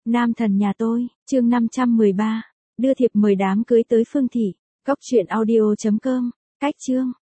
Nam thần nhà tôi, chương 513. Đưa thiệp mời đám cưới tới Phương Thị. Cóc truyện audio.com. Cách chương.